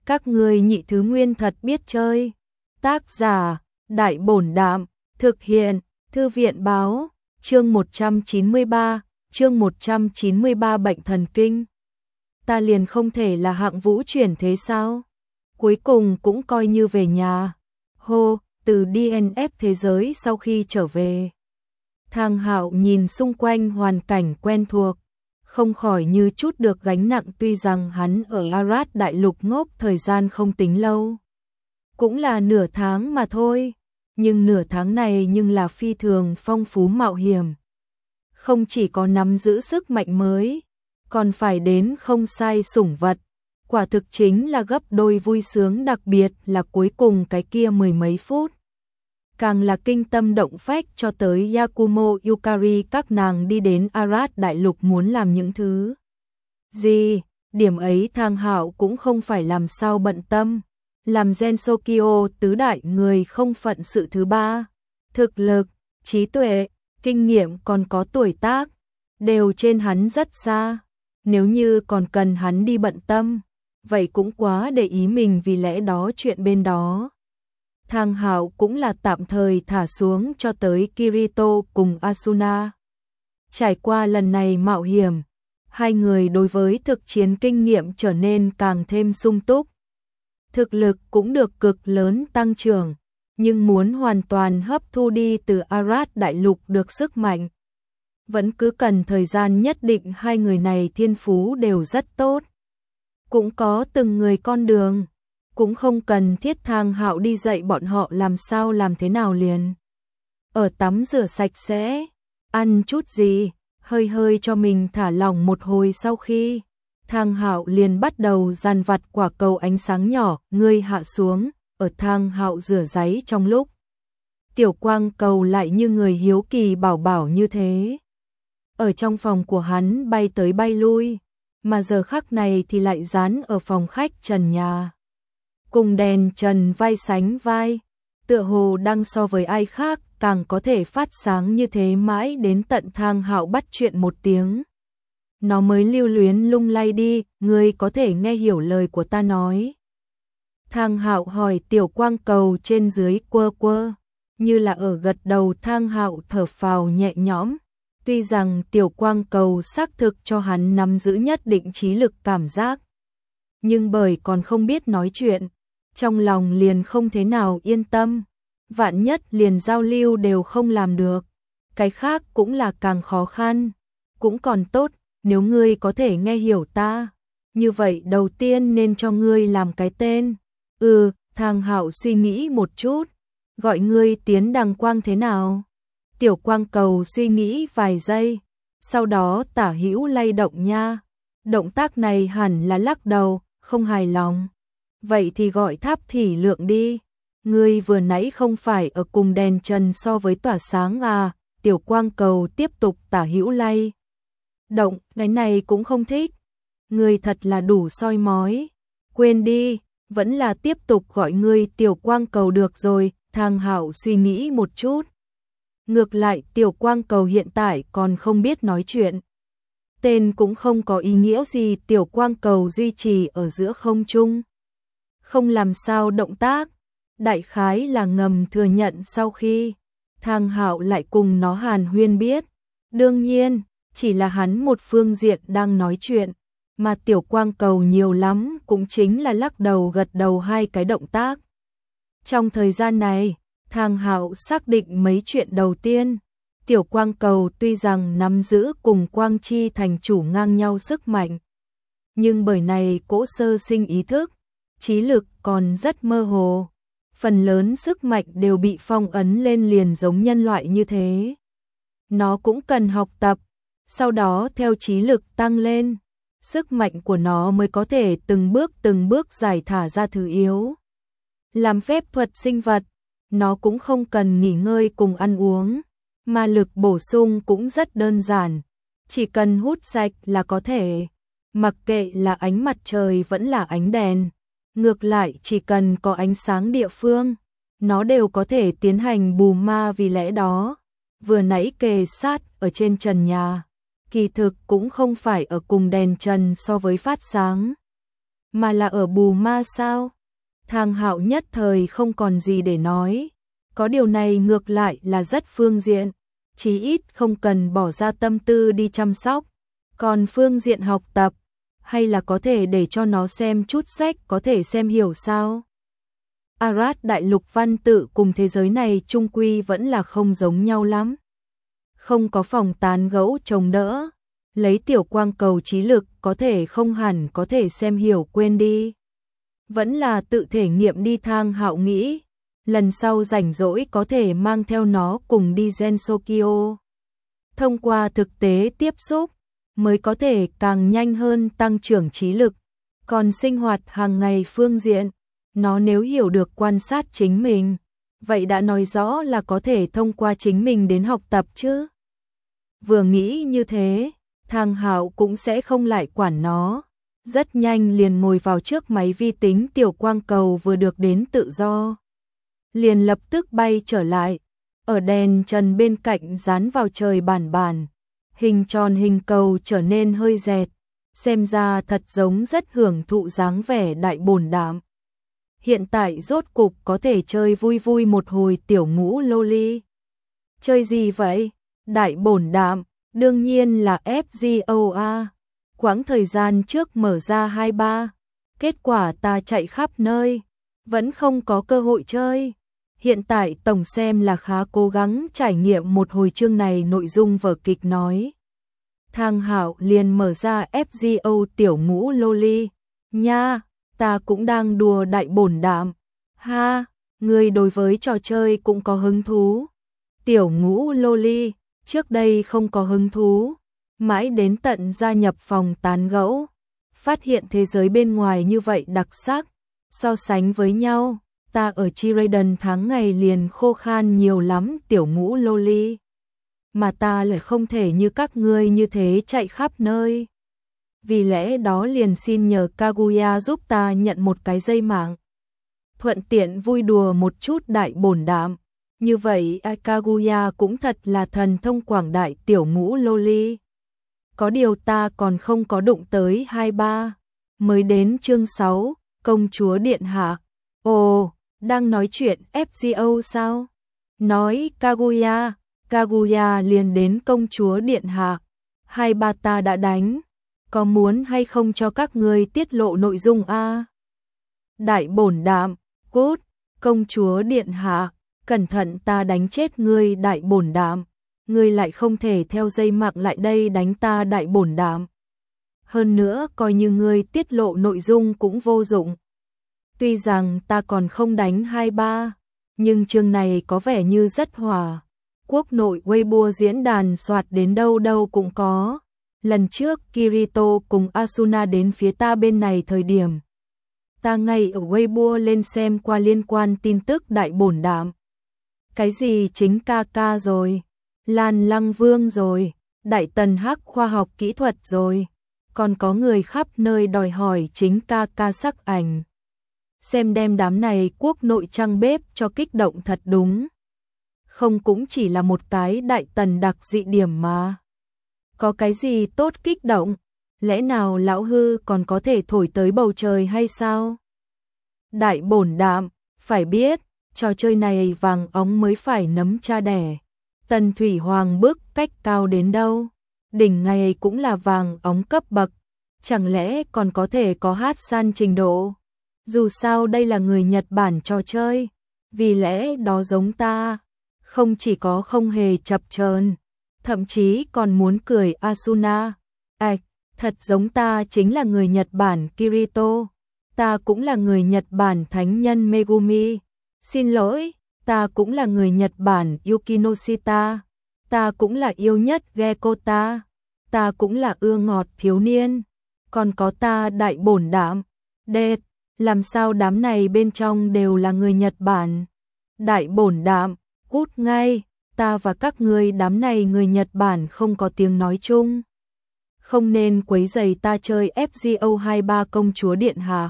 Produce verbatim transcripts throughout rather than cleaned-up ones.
Các ngươi nhị thứ nguyên thật biết chơi. Tác giả, Đại Bổn Đạm, thực hiện, Thư viện Báo, chương một trăm chín mươi ba, chương một trăm chín mươi ba bệnh thần kinh. Ta liền không thể là hạng vũ chuyển thế sao? Cuối cùng cũng coi như về nhà. Hô, từ đê en ép thế giới sau khi trở về. Thang Hạo nhìn xung quanh hoàn cảnh quen thuộc, không khỏi như chút được gánh nặng, tuy rằng hắn ở Arad đại lục ngốc thời gian không tính lâu. Cũng là nửa tháng mà thôi, nhưng nửa tháng này nhưng là phi thường phong phú mạo hiểm. Không chỉ có nắm giữ sức mạnh mới, còn phải đến không sai sủng vật. Quả thực chính là gấp đôi vui sướng, đặc biệt là cuối cùng cái kia mười mấy phút. Càng là kinh tâm động phách, cho tới Yakumo Yukari các nàng đi đến Arad đại lục muốn làm những thứ gì, điểm ấy Thang Hạo cũng không phải làm sao bận tâm. Làm Gensokyo tứ đại người không phận sự thứ ba, thực lực, trí tuệ, kinh nghiệm còn có tuổi tác, đều trên hắn rất xa. Nếu như còn cần hắn đi bận tâm, vậy cũng quá để ý mình, vì lẽ đó chuyện bên đó Thang Hạo cũng là tạm thời thả xuống, cho tới Kirito cùng Asuna. Trải qua lần này mạo hiểm, hai người đối với thực chiến kinh nghiệm trở nên càng thêm sung túc. Thực lực cũng được cực lớn tăng trưởng, nhưng muốn hoàn toàn hấp thu đi từ Arad đại lục được sức mạnh, vẫn cứ cần thời gian nhất định. Hai người này thiên phú đều rất tốt, cũng có từng người con đường, cũng không cần thiết Thang Hạo đi dạy bọn họ làm sao làm thế nào liền. Ở tắm rửa sạch sẽ, ăn chút gì, hơi hơi cho mình thả lỏng một hồi, sau khi Thang Hạo liền bắt đầu dàn vặt quả cầu ánh sáng nhỏ, ngươi hạ xuống. Ở Thang Hạo rửa ráy trong lúc, tiểu quang cầu lại như người hiếu kỳ bảo bảo như thế, ở trong phòng của hắn bay tới bay lui, mà giờ khắc này thì lại dán ở phòng khách trần nhà, cùng đèn trần vai sánh vai, tựa hồ đang so với ai khác càng có thể phát sáng như thế, mãi đến tận Thang Hạo bắt chuyện một tiếng, nó mới lưu luyến lung lay đi. Ngươi có thể nghe hiểu lời của ta nói? Thang Hạo hỏi. Tiểu quang cầu trên dưới quơ quơ, như là ở gật đầu. Thang Hạo thở phào nhẹ nhõm, tuy rằng tiểu quang cầu xác thực cho hắn nắm giữ nhất định trí lực cảm giác, nhưng bởi còn không biết nói chuyện, trong lòng liền không thế nào yên tâm. Vạn nhất liền giao lưu đều không làm được, cái khác cũng là càng khó khăn. Cũng còn tốt, nếu ngươi có thể nghe hiểu ta, như vậy đầu tiên nên cho ngươi làm cái tên. Ừ, Thang Hạo suy nghĩ một chút, gọi ngươi tiến đằng quang thế nào? Tiểu quang cầu suy nghĩ vài giây, sau đó tả hữu lay động nha. Động tác này hẳn là lắc đầu, không hài lòng. Vậy thì gọi tháp thỉ lượng đi. Ngươi vừa nãy không phải ở cùng đèn trần so với tỏa sáng à? Tiểu quang cầu tiếp tục tả hữu lay động, cái này cũng không thích. Ngươi thật là đủ soi mói. Quên đi, vẫn là tiếp tục gọi ngươi tiểu quang cầu được rồi. Thang Hạo suy nghĩ một chút. Ngược lại tiểu quang cầu hiện tại còn không biết nói chuyện, tên cũng không có ý nghĩa gì. Tiểu quang cầu duy trì ở giữa không trung, không làm sao động tác, đại khái là ngầm thừa nhận. Sau khi Thang Hạo lại cùng nó hàn huyên biết, đương nhiên chỉ là hắn một phương diện đang nói chuyện, mà tiểu quang cầu nhiều lắm cũng chính là lắc đầu gật đầu hai cái động tác. Trong thời gian này, Thang Hạo xác định mấy chuyện. Đầu tiên, tiểu quang cầu tuy rằng nắm giữ cùng quang chi thành chủ ngang nhau sức mạnh, nhưng bởi này cỗ sơ sinh ý thức, trí lực còn rất mơ hồ, phần lớn sức mạnh đều bị phong ấn lên, liền giống nhân loại như thế. Nó cũng cần học tập, sau đó theo trí lực tăng lên, sức mạnh của nó mới có thể từng bước từng bước giải thả ra thứ yếu. Làm phép thuật sinh vật, nó cũng không cần nghỉ ngơi cùng ăn uống, mà lực bổ sung cũng rất đơn giản, chỉ cần hút sạch là có thể, mặc kệ là ánh mặt trời vẫn là ánh đèn. Ngược lại chỉ cần có ánh sáng địa phương, nó đều có thể tiến hành bù ma. Vì lẽ đó, vừa nãy kề sát ở trên trần nhà, kỳ thực cũng không phải ở cùng đèn trần so với phát sáng, mà là ở bù ma sao? Thang Hạo nhất thời không còn gì để nói, có điều này ngược lại là rất phương diện, chí ít không cần bỏ ra tâm tư đi chăm sóc, còn phương diện học tập, hay là có thể để cho nó xem chút sách có thể xem hiểu sao? Arad đại lục văn tự cùng thế giới này chung quy vẫn là không giống nhau lắm. Không có phòng tán gẫu chống đỡ, lấy tiểu quang cầu trí lực có thể không hẳn có thể xem hiểu quên đi. Vẫn là tự thể nghiệm đi. Thang Hạo nghĩ, lần sau rảnh rỗi có thể mang theo nó cùng đi Gensokyo. Thông qua thực tế tiếp xúc, mới có thể càng nhanh hơn tăng trưởng trí lực, còn sinh hoạt hàng ngày phương diện, nó nếu hiểu được quan sát chính mình, vậy đã nói rõ là có thể thông qua chính mình đến học tập chứ. Vừa nghĩ như thế, Thang Hạo cũng sẽ không lại quản nó, rất nhanh liền ngồi vào trước máy vi tính. Tiểu quang cầu vừa được đến tự do, liền lập tức bay trở lại, ở đèn trần bên cạnh dán vào trời bản bản, hình tròn hình cầu trở nên hơi dẹt, xem ra thật giống rất hưởng thụ dáng vẻ đại bổn đạm. Hiện tại rốt cục có thể chơi vui vui một hồi tiểu ngũ loli. Chơi gì vậy? Đại bổn đạm, đương nhiên là ép giê o a. Quãng thời gian trước mở ra hai ba, kết quả ta chạy khắp nơi, vẫn không có cơ hội chơi. Hiện tại tổng xem là khá cố gắng trải nghiệm một hồi chương này nội dung vở kịch nói. Thang Hạo liền mở ra ép giê o tiểu ngũ loli. Nha, ta cũng đang đùa đại bổn đạm. Ha, người đối với trò chơi cũng có hứng thú. Tiểu ngũ loli, trước đây không có hứng thú. Mãi đến tận gia nhập phòng tán gẫu, phát hiện thế giới bên ngoài như vậy đặc sắc, so sánh với nhau, ta ở Chiraden tháng ngày liền khô khan nhiều lắm. Tiểu ngũ loli, mà ta lại không thể như các ngươi như thế chạy khắp nơi. Vì lẽ đó liền xin nhờ Kaguya giúp ta nhận một cái dây mạng, thuận tiện vui đùa một chút đại bổn đạm. Như vậy Kaguya cũng thật là thần thông quảng đại. Tiểu ngũ loli, có điều ta còn không có đụng tới hai ba. Mới đến chương sáu, công chúa điện hạ. Ồ, đang nói chuyện ép giê o sao? Nói Kaguya, Kaguya liền đến công chúa điện hạ. Hai ba ta đã đánh, có muốn hay không cho các ngươi tiết lộ nội dung a? Đại bổn đạm, cút, công chúa điện hạ, cẩn thận ta đánh chết ngươi. Đại bổn đạm, ngươi lại không thể theo dây mạng lại đây đánh ta. Đại bổn đạm, hơn nữa coi như ngươi tiết lộ nội dung cũng vô dụng. Tuy rằng ta còn không đánh hai ba, nhưng chương này có vẻ như rất hòa. Quốc nội Weibo diễn đàn soạt đến đâu đâu cũng có. Lần trước Kirito cùng Asuna đến phía ta bên này thời điểm, ta ngay ở Weibo lên xem qua liên quan tin tức đại bổn đạm. Cái gì chính ca ca rồi, Lan Lăng Vương rồi, Đại Tần Hắc khoa học kỹ thuật rồi, còn có người khắp nơi đòi hỏi chính ca ca sắc ảnh. Xem đem đám này quốc nội trang bếp cho kích động thật đúng. Không cũng chỉ là một cái Đại Tần đặc dị điểm mà. Có cái gì tốt kích động? Lẽ nào lão hư còn có thể thổi tới bầu trời hay sao? Đại bổn đạm, phải biết, trò chơi này vàng óng mới phải nấm cha đẻ. Tần Thủy Hoàng bước cách cao đến đâu? Đỉnh ngày cũng là vàng óng cấp bậc. Chẳng lẽ còn có thể có hát san trình độ? Dù sao đây là người Nhật Bản trò chơi, vì lẽ đó giống ta, không chỉ có không hề chập chờn, thậm chí còn muốn cười. Asuna, ạch, thật giống ta chính là người Nhật Bản Kirito, ta cũng là người Nhật Bản thánh nhân Megumi, xin lỗi, ta cũng là người Nhật Bản Yukinoshita, ta cũng là yêu nhất Gekota, ta cũng là ưa ngọt thiếu niên, còn có ta đại bổn đạm. Đệt, làm sao đám này bên trong đều là người Nhật Bản? Đại bổn đạm, cút ngay, ta và các ngươi đám này người Nhật Bản không có tiếng nói chung. Không nên quấy rầy ta chơi ép giê o hai ba. Công chúa điện hạ,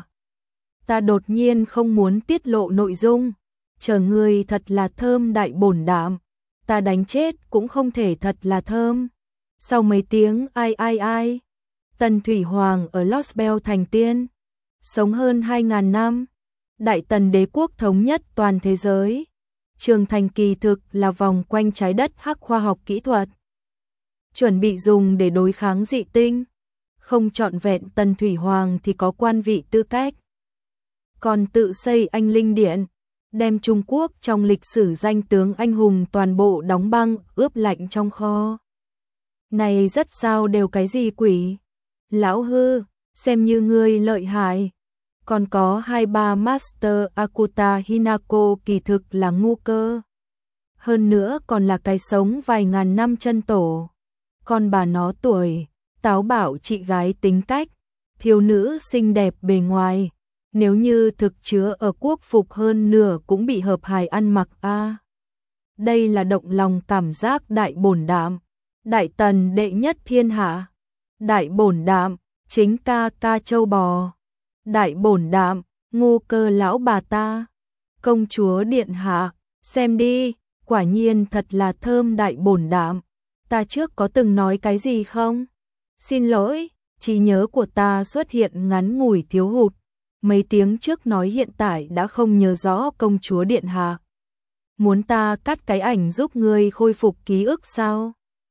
ta đột nhiên không muốn tiết lộ nội dung, chờ ngươi thật là thơm. Đại bổn đạm, ta đánh chết cũng không thể thật là thơm. Sau mấy tiếng ai ai ai, Tần Thủy Hoàng ở Lost Bell thành tiên. sống hơn hai nghìn năm. Đại Tần đế quốc thống nhất toàn thế giới. Trường thành kỳ thực là vòng quanh trái đất hắc khoa học kỹ thuật, chuẩn bị dùng để đối kháng dị tinh. Không trọn vẹn Tần Thủy Hoàng thì có quan vị tư cách. Còn tự xây Anh Linh Điện, đem Trung Quốc trong lịch sử danh tướng anh hùng toàn bộ đóng băng, ướp lạnh trong kho. Này rất sao đều cái gì quỷ? Lão hư, xem như ngươi lợi hại. Còn có hai ba Master Akuta Hinako kỳ thực là ngu cơ. Hơn nữa còn là cái sống vài ngàn năm chân tổ. Con bà nó tuổi, táo bạo chị gái tính cách, thiếu nữ xinh đẹp bề ngoài. Nếu như thực chứa ở quốc phục hơn nửa cũng bị hợp hài ăn mặc a. À, đây là động lòng cảm giác đại bổn đạm. Đại Tần đệ nhất thiên hạ. Đại bổn đạm, chính ca ca châu bò. Đại bổn đạm, ngu cơ lão bà ta. Công chúa điện hạ, xem đi, quả nhiên thật là thơm đại bổn đạm. Ta trước có từng nói cái gì không? Xin lỗi, trí nhớ của ta xuất hiện ngắn ngủi thiếu hụt. Mấy tiếng trước nói hiện tại đã không nhớ rõ công chúa điện hạ. Muốn ta cắt cái ảnh giúp ngươi khôi phục ký ức sao?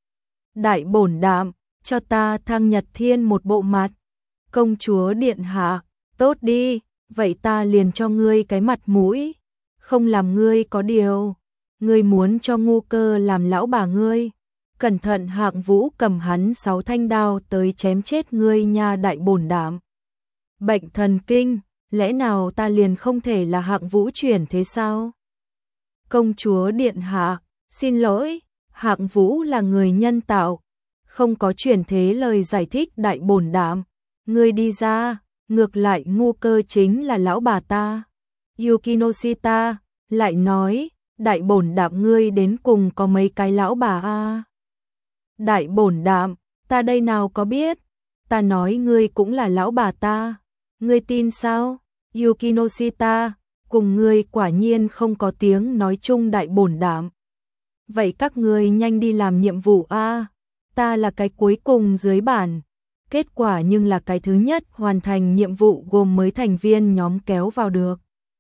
Đại bổn đạm, cho ta Thăng Nhật Thiên một bộ mặt. Công chúa điện hạ, tốt đi, vậy ta liền cho ngươi cái mặt mũi. Không làm ngươi có điều. Ngươi muốn cho ngu cơ làm lão bà ngươi. Cẩn thận Hạng Vũ cầm hắn sáu thanh đao tới chém chết ngươi nha đại bổn đạm. Bệnh thần kinh, lẽ nào ta liền không thể là Hạng Vũ chuyển thế sao? Công chúa điện hạ, xin lỗi, Hạng Vũ là người nhân tạo, không có chuyển thế lời giải thích đại bổn đạm. Ngươi đi ra, ngược lại ngu cơ chính là lão bà ta. Yukinoshita lại nói, đại bổn đạm ngươi đến cùng có mấy cái lão bà a? À? Đại bổn đạm, ta đây nào có biết, ta nói ngươi cũng là lão bà ta. Ngươi tin sao? Yukinoshita, cùng ngươi quả nhiên không có tiếng nói chung đại bổn đạm. Vậy các ngươi nhanh đi làm nhiệm vụ a. À, ta là cái cuối cùng dưới bản. Kết quả nhưng là cái thứ nhất hoàn thành nhiệm vụ gồm mới thành viên nhóm kéo vào được.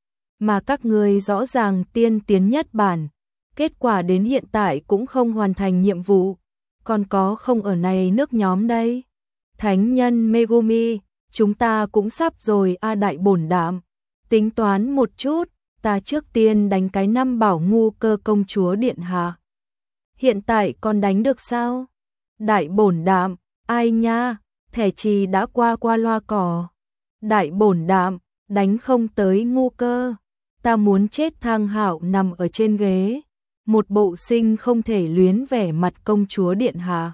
Mà các ngươi rõ ràng tiên tiến nhất bản. Kết quả đến hiện tại cũng không hoàn thành nhiệm vụ. Còn có không ở này nước nhóm đây. Thánh nhân Megumi, chúng ta cũng sắp rồi a. À, đại bổn đạm. Tính toán một chút, ta trước tiên đánh cái năm bảo ngu cơ công chúa điện hạ. Hiện tại còn đánh được sao? Đại bổn đạm, ai nha, thẻ trì đã qua qua loa cỏ. Đại bổn đạm, đánh không tới ngu cơ. Ta muốn chết Thang Hạo nằm ở trên ghế. Một bộ sinh không thể luyến vẻ mặt công chúa điện hạ.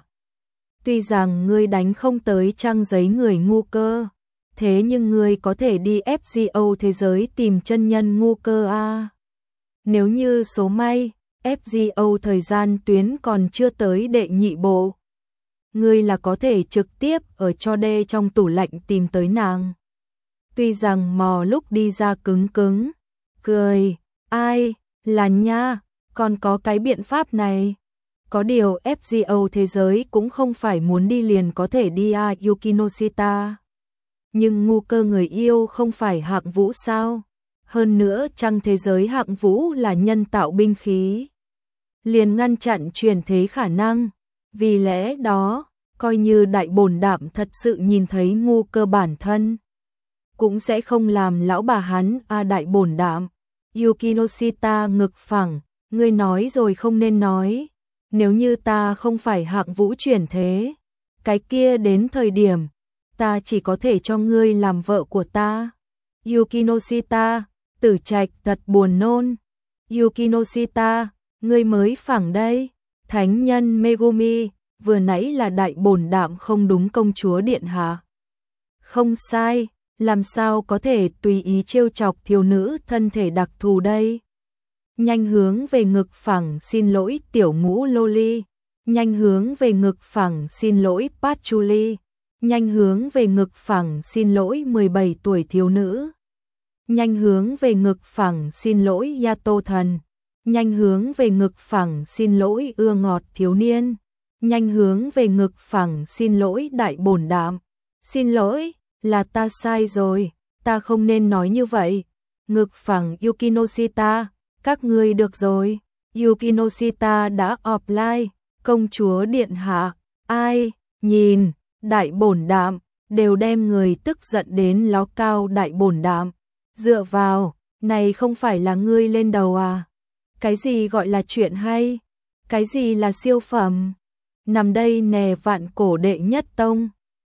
Tuy rằng ngươi đánh không tới trang giấy người ngu cơ. Thế nhưng ngươi có thể đi ép giê o thế giới tìm chân nhân ngu cơ a. À. Nếu như số may, ép giê o thời gian tuyến còn chưa tới đệ nhị bộ. Ngươi là có thể trực tiếp ở cho đê trong tủ lạnh tìm tới nàng. Tuy rằng mò lúc đi ra cứng cứng. Cười, ai, là nha, còn có cái biện pháp này. Có điều ép giê o thế giới cũng không phải muốn đi liền có thể đi a. À, Yukinoshita. Nhưng ngu cơ người yêu không phải Hạng Vũ sao? Hơn nữa trong thế giới Hạng Vũ là nhân tạo binh khí. Liền ngăn chặn truyền thế khả năng. Vì lẽ đó, coi như đại bổn đạm thật sự nhìn thấy ngu cơ bản thân. Cũng sẽ không làm lão bà hắn a. À, đại bổn đạm. Yukinoshita ngực phẳng, ngươi nói rồi không nên nói. Nếu như ta không phải Hạng Vũ chuyển thế, cái kia đến thời điểm ta chỉ có thể cho ngươi làm vợ của ta. Yukinoshita, tử trạch thật buồn nôn. Yukinoshita, ngươi mới phẳng đây. Thánh nhân Megumi, vừa nãy là đại bổn đạm không đúng công chúa điện hạ. Không sai, làm sao có thể tùy ý trêu chọc thiếu nữ thân thể đặc thù đây. Nhanh hướng về ngực phẳng xin lỗi tiểu ngũ loli. Nhanh hướng về ngực phẳng xin lỗi Patchouli. Nhanh hướng về ngực phẳng xin lỗi mười bảy tuổi thiếu nữ. Nhanh hướng về ngực phẳng xin lỗi Yato thần. Nhanh hướng về ngực phẳng xin lỗi ưa ngọt thiếu niên. Nhanh hướng về ngực phẳng xin lỗi đại bổn đạm. Xin lỗi, là ta sai rồi. ta không nên nói như vậy. Ngực phẳng Yukinoshita, các ngươi được rồi. Yukinoshita đã offline, công chúa điện hạ, ai, nhìn, đại bổn đạm, đều đem người tức giận đến ló cao đại bổn đạm. Dựa vào, này không phải là ngươi lên đầu à? Cái gì gọi là chuyện hay? Cái gì là siêu phẩm? Nằm đây nè vạn cổ đệ nhất tông.